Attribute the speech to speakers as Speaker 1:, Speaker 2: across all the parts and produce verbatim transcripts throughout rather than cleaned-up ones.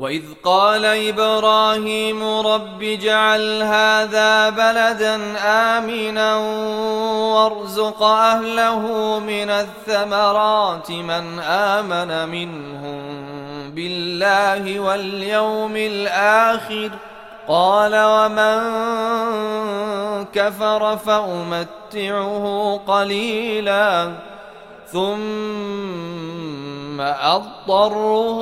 Speaker 1: وإذ قال إبراهيم رب اجعل هذا بلدا آمنا وارزق أهله من الثمرات من آمن منهم بالله واليوم الآخر قال ومن كفر فأمتعه قليلا ثم أضطره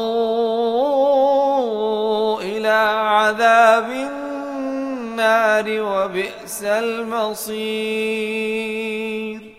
Speaker 1: إلى عذاب النار وبئس المصير.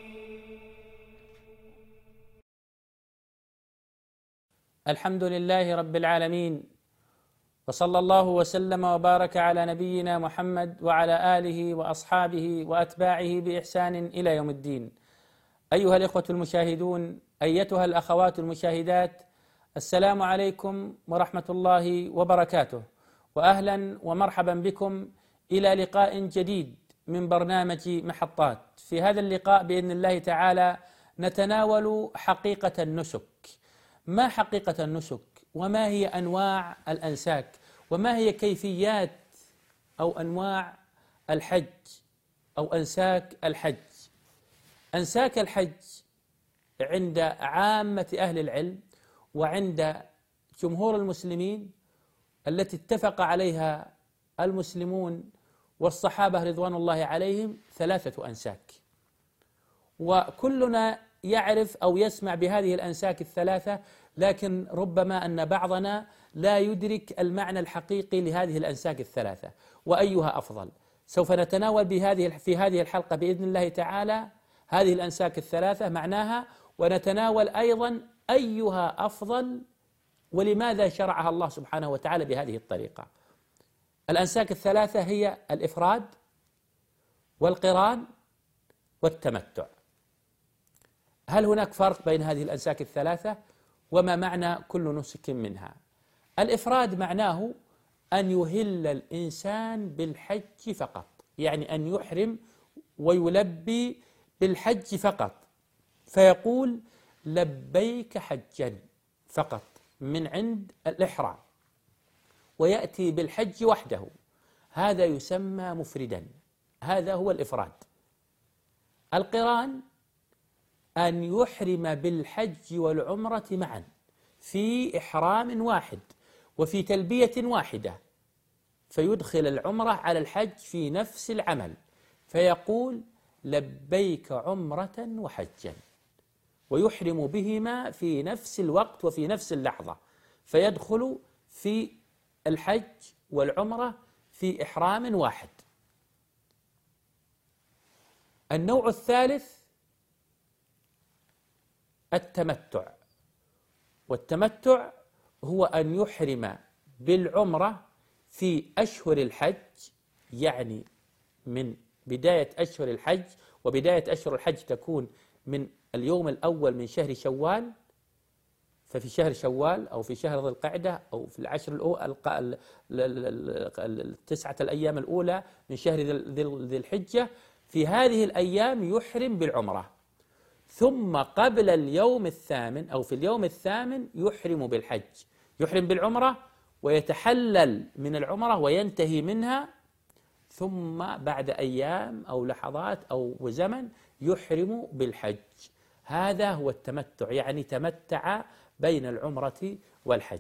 Speaker 2: الحمد لله رب العالمين، وصلى الله وسلم وبارك على نبينا محمد وعلى آله وأصحابه وأتباعه بإحسان إلى يوم الدين. أيها الإخوة المشاهدون، أيتها الأخوات المشاهدات، السلام عليكم ورحمة الله وبركاته، وأهلا ومرحبا بكم إلى لقاء جديد من برنامج محطات. في هذا اللقاء بإذن الله تعالى نتناول حقيقة النسك. ما حقيقة النسك؟ وما هي أنواع الأنساك؟ وما هي كيفيات أو أنواع الحج أو أنساك الحج؟ أنساك الحج عند عامة أهل العلم وعند جمهور المسلمين التي اتفق عليها المسلمون والصحابة رضوان الله عليهم ثلاثة أنساك، وكلنا يعرف أو يسمع بهذه الأنساك الثلاثة، لكن ربما أن بعضنا لا يدرك المعنى الحقيقي لهذه الأنساك الثلاثة وأيها أفضل. سوف نتناول بهذه في هذه الحلقة بإذن الله تعالى هذه الأنساك الثلاثة معناها، ونتناول أيضا أيها أفضل ولماذا شرعها الله سبحانه وتعالى بهذه الطريقة. الأنساك الثلاثة هي الإفراد والقران والتمتع. هل هناك فرق بين هذه الأنساك الثلاثة؟ وما معنى كل نسك منها؟ الإفراد معناه أن يهل الإنسان بالحج فقط، يعني أن يحرم ويلبي بالحج فقط، فيقول لبيك حجا فقط من عند الإحرام، ويأتي بالحج وحده، هذا يسمى مفردا، هذا هو الإفراد. القران أن يحرم بالحج والعمرة معا في إحرام واحد وفي تلبية واحدة، فيدخل العمرة على الحج في نفس العمل، فيقول لبيك عمرة وحجا، ويحرم بهما في نفس الوقت وفي نفس اللحظة، فيدخل في الحج والعمرة في إحرام واحد. النوع الثالث التمتع، والتمتع هو أن يحرم بالعمرة في أشهر الحج، يعني من بداية أشهر الحج، وبداية أشهر الحج تكون من اليوم الأول من شهر شوال، ففي شهر شوال أو في شهر ذي القعدة أو في العشر الأولى التسعة الأيام الأولى من شهر ذي الحجة، في هذه الأيام يحرم بالعمرة، ثم قبل اليوم الثامن أو في اليوم الثامن يحرم بالحج، يحرم بالعمرة ويتحلل من العمرة وينتهي منها، ثم بعد أيام أو لحظات أو زمن يحرم بالحج. هذا هو التمتع، يعني تمتع بين العمرة والحج.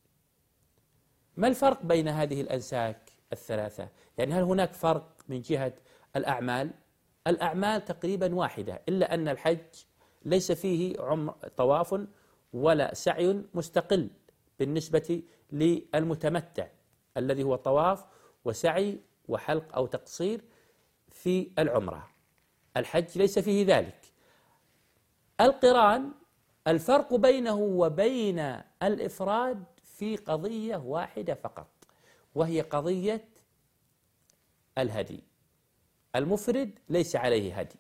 Speaker 2: ما الفرق بين هذه الأنساك الثلاثة؟ يعني هل هناك فرق من جهة الأعمال؟ الأعمال تقريبا واحدة، إلا أن الحج ليس فيه عمر طواف ولا سعي مستقل بالنسبة للمتمتع الذي هو طواف وسعي وحلق أو تقصير في العمرة. الحج ليس فيه ذلك. القران الفرق بينه وبين الإفراد في قضية واحدة فقط، وهي قضية الهدي. المفرد ليس عليه هدي،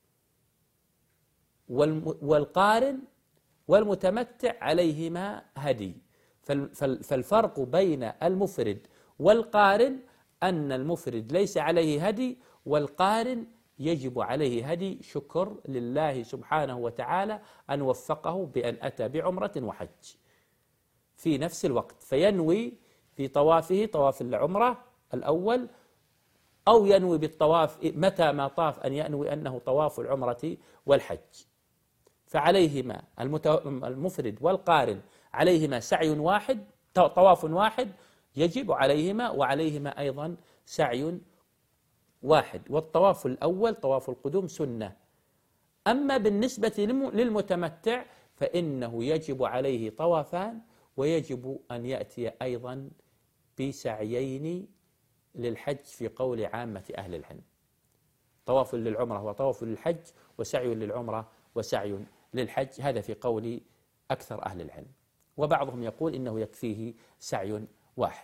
Speaker 2: والقارن والمتمتع عليهما هدي. فالفرق بين المفرد والقارن أن المفرد ليس عليه هدي، والقارن يجب عليه هدي، شكر لله سبحانه وتعالى أن وفقه بأن أتى بعمرة وحج في نفس الوقت، فينوي في طوافه طواف العمرة الأول، أو ينوي بالطواف متى ما طاف أن ينوي أنه طواف العمرة والحج، فعليهما المفرد والقارن عليهما سعي واحد، طواف واحد يجب عليهما، وعليهما أيضا سعي واحد. والطواف الأول طواف القدوم سنة. أما بالنسبة للمتمتع فإنه يجب عليه طوافان، ويجب أن يأتي أيضا بسعيين للحج في قول عامة أهل العلم. طواف للعمرة وطواف للحج، وسعي للعمرة وسعي للحج، هذا في قول أكثر أهل العلم. وبعضهم يقول إنه يكفيه سعي واحد.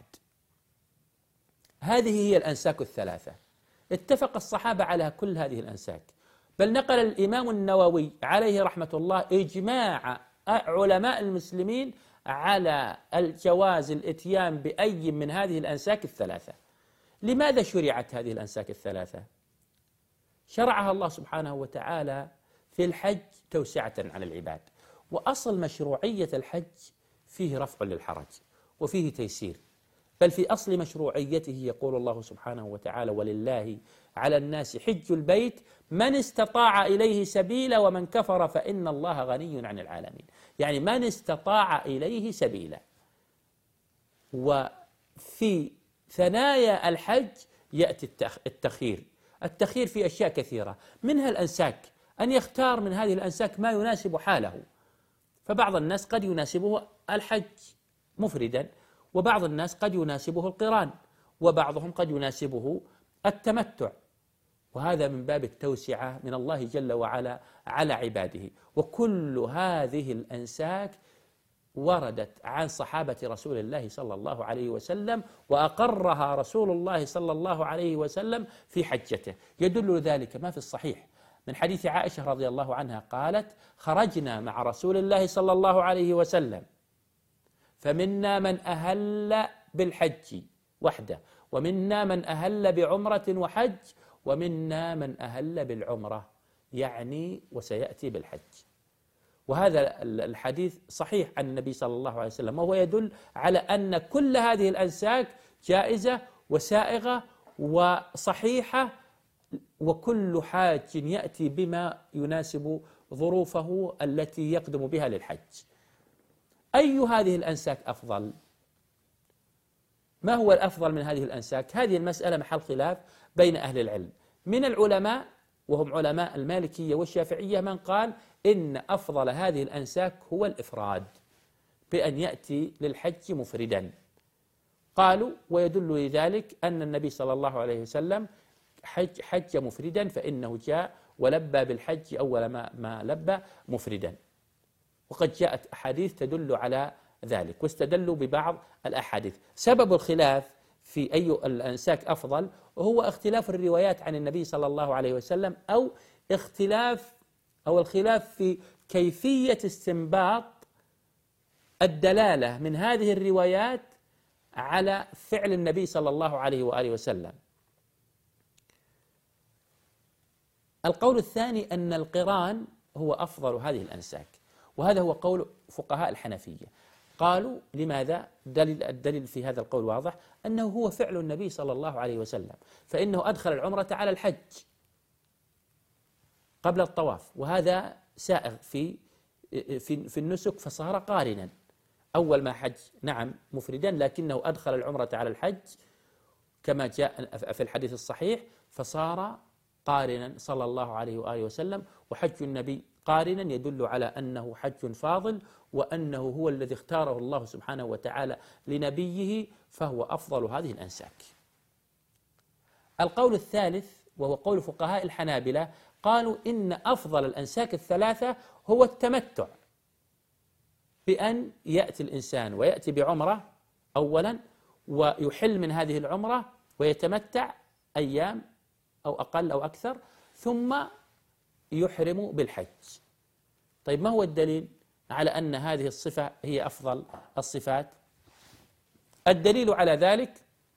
Speaker 2: هذه هي الأنساك الثلاثة، اتفق الصحابة على كل هذه الأنساك، بل نقل الإمام النووي عليه رحمة الله إجماع علماء المسلمين على الجواز الإتيان بأي من هذه الأنساك الثلاثة. لماذا شرعت هذه الأنساك الثلاثة؟ شرعها الله سبحانه وتعالى في الحج توسعة على العباد، وأصل مشروعية الحج فيه رفع للحرج وفيه تيسير، بل في أصل مشروعيته يقول الله سبحانه وتعالى: ولله على الناس حج البيت من استطاع إليه سبيلا ومن كفر فإن الله غني عن العالمين. يعني من استطاع إليه سبيلا. وفي ثنايا الحج يأتي التخيير. التخيير في أشياء كثيرة، منها الأنساك، أن يختار من هذه الأنساك ما يناسب حاله. فبعض الناس قد يناسبه الحج مفردا، وبعض الناس قد يناسبه القران، وبعضهم قد يناسبه التمتع، وهذا من باب التوسعة من الله جل وعلا على عباده. وكل هذه الأنساك وردت عن صحابة رسول الله صلى الله عليه وسلم، وأقرها رسول الله صلى الله عليه وسلم في حجته. يدل ذلك ما في الصحيح من حديث عائشة رضي الله عنها قالت: خرجنا مع رسول الله صلى الله عليه وسلم فمنا من أهل بالحج وحده، ومنا من أهل بعمرة وحج، ومنا من أهل بالعمرة، يعني وسيأتي بالحج. وهذا الحديث صحيح عن النبي صلى الله عليه وسلم، وهو يدل على أن كل هذه الأنساك جائزة وسائغة وصحيحة، وكل حاج يأتي بما يناسب ظروفه التي يقدم بها للحج. أي هذه الأنساك أفضل؟ ما هو الأفضل من هذه الأنساك؟ هذه المسألة محل خلاف بين أهل العلم. من العلماء وهم علماء المالكية والشافعية من قال إن أفضل هذه الأنساك هو الإفراد، بأن يأتي للحج مفردا. قالوا ويدل لذلك أن النبي صلى الله عليه وسلم حج, حج مفردا، فإنه جاء ولبى بالحج أول ما, ما لبى مفردا، وقد جاءت أحاديث تدل على ذلك، واستدلوا ببعض الأحاديث. سبب الخلاف في أي الأنساك أفضل وهو اختلاف الروايات عن النبي صلى الله عليه وسلم، أو اختلاف أو الخلاف في كيفية استنباط الدلالة من هذه الروايات على فعل النبي صلى الله عليه وآله وسلم. القول الثاني أن القران هو أفضل هذه الأنساك، وهذا هو قول فقهاء الحنفية. قالوا لماذا؟ دليل الدليل في هذا القول واضح، أنه هو فعل النبي صلى الله عليه وسلم، فإنه أدخل العمرة على الحج قبل الطواف، وهذا سائغ في في في النسك، فصار قارنا. أول ما حج نعم مفردا، لكنه أدخل العمرة على الحج كما جاء في الحديث الصحيح، فصار قارنا صلى الله عليه وآله وسلم. وحج النبي قارنا يدل على أنه حج فاضل، وأنه هو الذي اختاره الله سبحانه وتعالى لنبيه، فهو أفضل هذه الأنساك. القول الثالث وهو قول فقهاء الحنابلة، قالوا إن أفضل الأنساك الثلاثة هو التمتع، بأن يأتي الإنسان ويأتي بعمرة أولا، ويحل من هذه العمرة ويتمتع أيام أو أقل أو أكثر، ثم يحرم بالحج. طيب ما هو الدليل على أن هذه الصفة هي أفضل الصفات؟ الدليل على ذلك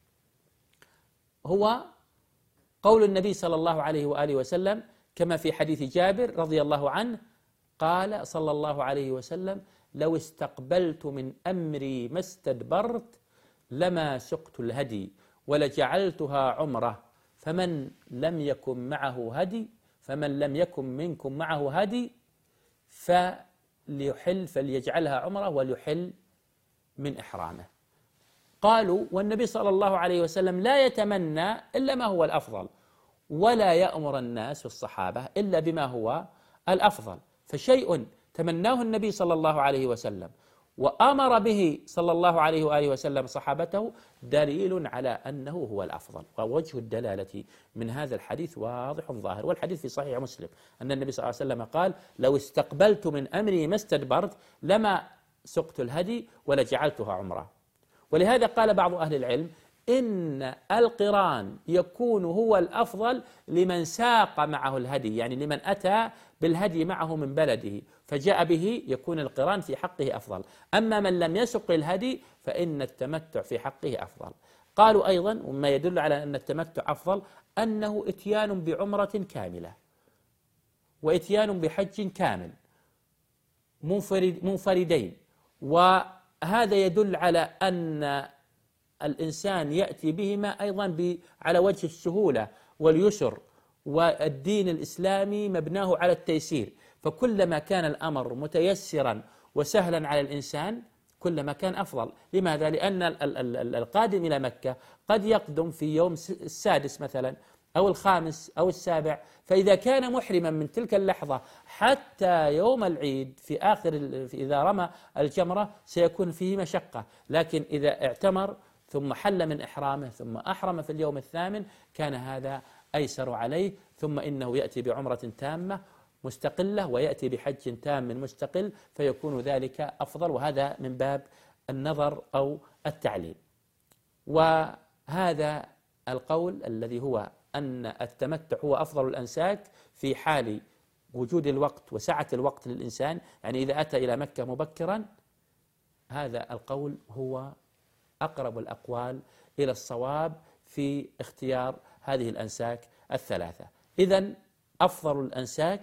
Speaker 2: هو قول النبي صلى الله عليه وآله وسلم كما في حديث جابر رضي الله عنه، قال صلى الله عليه وسلم: لو استقبلت من أمري ما استدبرت لما سقت الهدي ولجعلتها عمرة، فمن لم يكن معه هدي فمن لم يكن منكم معه هدي فليحل فليجعلها عمرة وليحل من إحرامه. قالوا والنبي صلى الله عليه وسلم لا يتمنى إلا ما هو الأفضل، ولا يأمر الناس والصحابة إلا بما هو الأفضل، فشيء تمناه النبي صلى الله عليه وسلم وأمر به صلى الله عليه وآله وسلم صحابته دليل على أنه هو الأفضل. ووجه الدلالة من هذا الحديث واضح ظاهر، والحديث في صحيح مسلم أن النبي صلى الله عليه وسلم قال: لو استقبلت من أمري ما استدبرت لما سقت الهدي ولجعلتها عمرة. ولهذا قال بعض أهل العلم إن القران يكون هو الأفضل لمن ساق معه الهدي، يعني لمن أتى بالهدي معه من بلده فجاء به، يكون القران في حقه أفضل. أما من لم يسق الهدي فإن التمتع في حقه أفضل. قالوا أيضا وما يدل على أن التمتع أفضل أنه إتيان بعمرة كاملة وإتيان بحج كامل منفرد منفردين، وهذا يدل على أن الإنسان يأتي بهما أيضا على وجه السهولة واليسر، والدين الإسلامي مبناه على التيسير، فكلما كان الأمر متيسرا وسهلا على الإنسان كلما كان أفضل. لماذا؟ لأن القادم إلى مكة قد يقدم في يوم السادس مثلا أو الخامس أو السابع، فإذا كان محرما من تلك اللحظة حتى يوم العيد في آخر إذا رمى الجمرة سيكون فيه مشقة، لكن إذا اعتمر ثم حل من إحرامه ثم أحرم في اليوم الثامن كان هذا أيسر عليه، ثم إنه يأتي بعمرة تامة مستقلة ويأتي بحج تام مستقل فيكون ذلك أفضل، وهذا من باب النظر أو التعليل. وهذا القول الذي هو أن التمتع هو أفضل الأنساك في حال وجود الوقت وسعة الوقت للإنسان، يعني إذا أتى إلى مكة مبكرا، هذا القول هو أقرب الأقوال إلى الصواب في اختيار هذه الأنساك الثلاثة. إذن أفضل الأنساك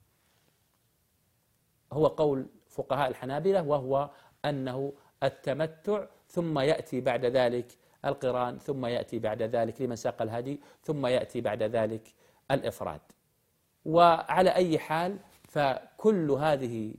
Speaker 2: هو قول فقهاء الحنابلة، وهو أنه التمتع ثم يأتي بعد ذلك القران ثم يأتي بعد ذلك لمن ساق الهدي ثم يأتي بعد ذلك الإفراد. وعلى أي حال فكل هذه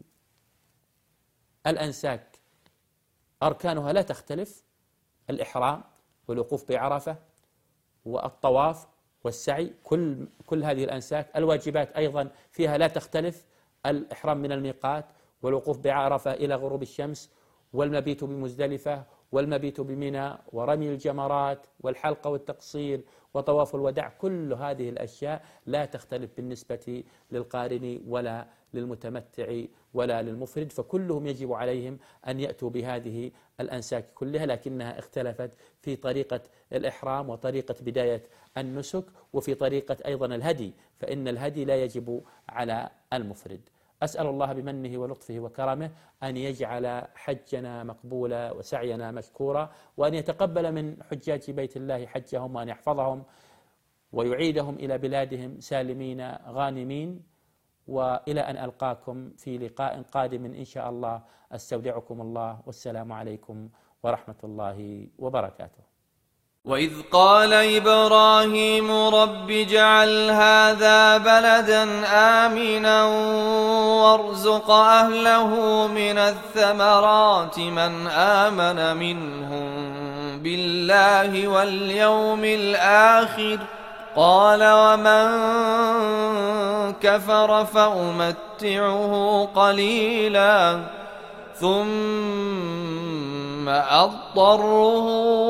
Speaker 2: الأنساك أركانها لا تختلف: الإحرام والوقوف بعرفة والطواف والسعي، كل كل هذه الأنساك. الواجبات أيضا فيها لا تختلف: الإحرام من الميقات والوقوف بعرفة إلى غروب الشمس والمبيت بمزدلفة والمبيت بمنى ورمي الجمرات والحلقة والتقصير وطواف الوداع، كل هذه الأشياء لا تختلف بالنسبة للقارن ولا للمتمتع ولا للمفرد، فكلهم يجب عليهم أن يأتوا بهذه الأنساك كلها، لكنها اختلفت في طريقة الإحرام وطريقة بداية النسك وفي طريقة أيضا الهدي، فإن الهدي لا يجب على المفرد. أسأل الله بمنه ولطفه وكرمه أن يجعل حجنا مقبولا وسعينا مشكورا، وأن يتقبل من حجاج بيت الله حجهم، وأن يحفظهم ويعيدهم إلى بلادهم سالمين غانمين. وإلى أن ألقاكم في لقاء قادم إن شاء الله، أستودعكم الله، والسلام عليكم ورحمة الله وبركاته.
Speaker 1: وإذ قال إبراهيم رب اجعل هذا بلدا آمنا وارزق أهله من الثمرات من آمن منهم بالله واليوم الآخر قال ومن كفر فأمتعه قليلا ثم أضطره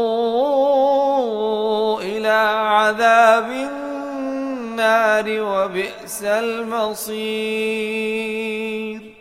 Speaker 1: إلى عذاب النار وبئس المصير.